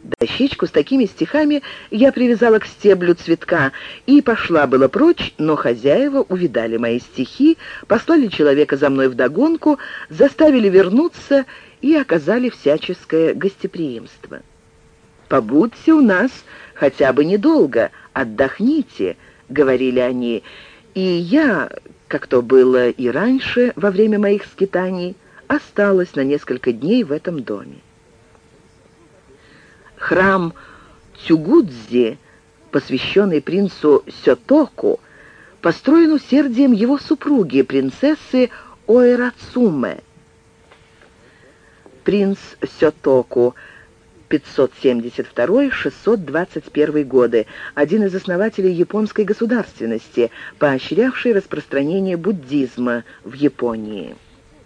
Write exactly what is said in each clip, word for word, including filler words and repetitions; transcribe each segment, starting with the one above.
Дощечку с такими стихами я привязала к стеблю цветка и пошла было прочь, но хозяева увидали мои стихи, послали человека за мной вдогонку, заставили вернуться и оказали всяческое гостеприимство. «Побудьте у нас хотя бы недолго, отдохните», — говорили они, и я, как то было и раньше во время моих скитаний, осталась на несколько дней в этом доме. Храм Цюгудзи, посвященный принцу Сётоку, построен усердием его супруги, принцессы Оэрацуме. Принц Сётоку, пятьсот семьдесят второй — шестьсот двадцать первый годы, один из основателей японской государственности, поощрявший распространение буддизма в Японии.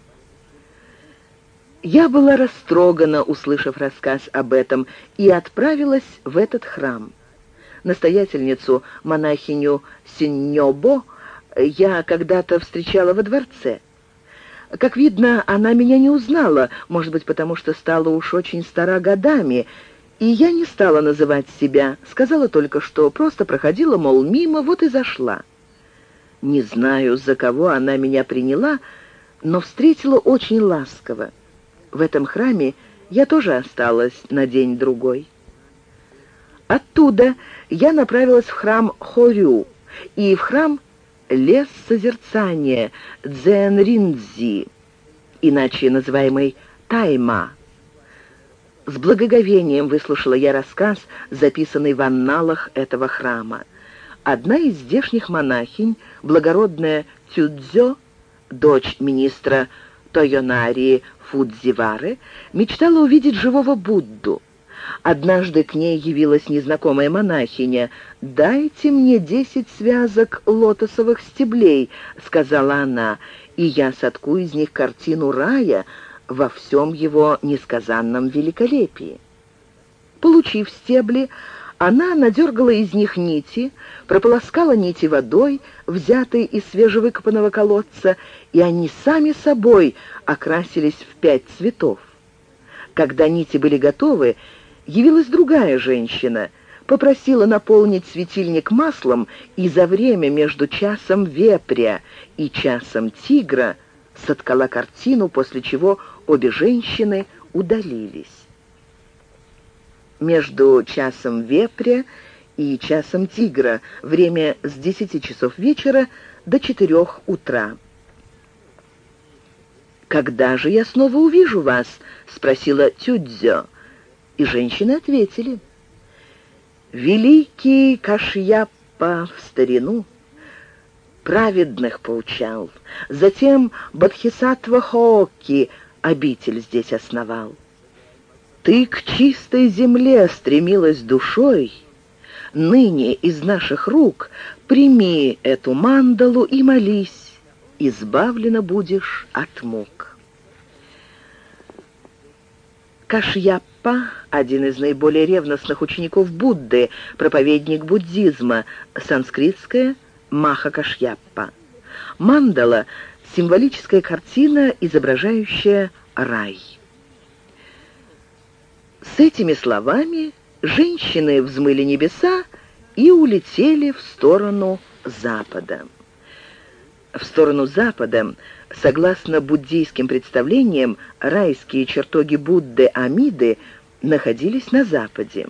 Я была растрогана, услышав рассказ об этом, и отправилась в этот храм. Настоятельницу, монахиню Синьёбо, я когда-то встречала во дворце. Как видно, она меня не узнала, может быть, потому что стала уж очень стара годами, и я не стала называть себя, сказала только, что просто проходила, мол, мимо, вот и зашла. Не знаю, за кого она меня приняла, но встретила очень ласково. В этом храме я тоже осталась на день-другой. Оттуда я направилась в храм Хорю и в храм Лес созерцания Дзен-Риндзи, иначе называемый Тайма. С благоговением выслушала я рассказ, записанный в анналах этого храма. Одна из здешних монахинь, благородная Цюдзё, дочь министра Тойонари Фудзивары, мечтала увидеть живого Будду. Однажды к ней явилась незнакомая монахиня. «Дайте мне десять связок лотосовых стеблей», — сказала она, «и я сотку из них картину рая во всем его несказанном великолепии». Получив стебли, она надергала из них нити, прополоскала нити водой, взятой из свежевыкопанного колодца, и они сами собой окрасились в пять цветов. Когда нити были готовы, явилась другая женщина, попросила наполнить светильник маслом, и за время между часом вепря и часом тигра соткала картину, после чего обе женщины удалились. Между часом вепря и часом тигра время с десяти часов вечера до четырех утра. «Когда же я снова увижу вас?» — спросила Цюдзё. И женщины ответили: «Великий Кашьяпа в старину праведных поучал, затем Бодхисаттва Хоокки обитель здесь основал. Ты к чистой земле стремилась душой, ныне из наших рук прими эту мандалу и молись, избавлена будешь от мук». Кашьяпа — один из наиболее ревностных учеников Будды, проповедник буддизма, санскритское «маха Кашьяпа». Мандала — символическая картина, изображающая рай. С этими словами женщины взмыли небеса и улетели в сторону запада. В сторону запада, согласно буддийским представлениям, райские чертоги Будды Амиды находились на западе.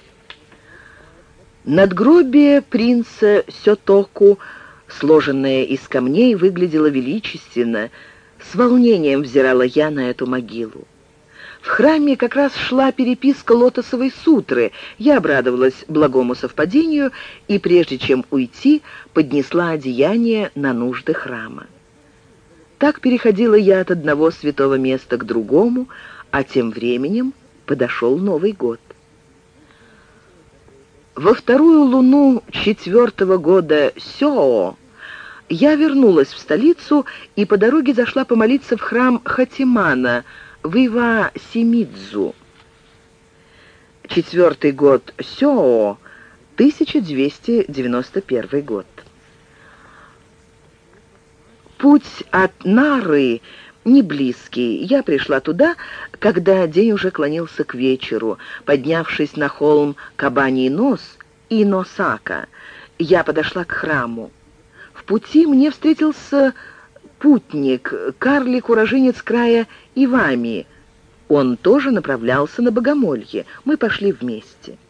Надгробие принца Сётоку, сложенное из камней, выглядело величественно. С волнением взирала я на эту могилу. В храме как раз шла переписка лотосовой сутры. Я обрадовалась благому совпадению и, прежде чем уйти, поднесла одеяние на нужды храма. Так переходила я от одного святого места к другому, а тем временем подошел Новый год. Во вторую луну четвертого года Сёо я вернулась в столицу и по дороге зашла помолиться в храм Хатимана в Ива-Симидзу. Четвертый год Сёо, тысяча двести девяносто первый год. Путь от Нары не близкий. Я пришла туда, когда день уже клонился к вечеру. Поднявшись на холм Кабаний нос и Носака, я подошла к храму. В пути мне встретился путник, карлик-уроженец края Ивами. Он тоже направлялся на Богомолье. Мы пошли вместе.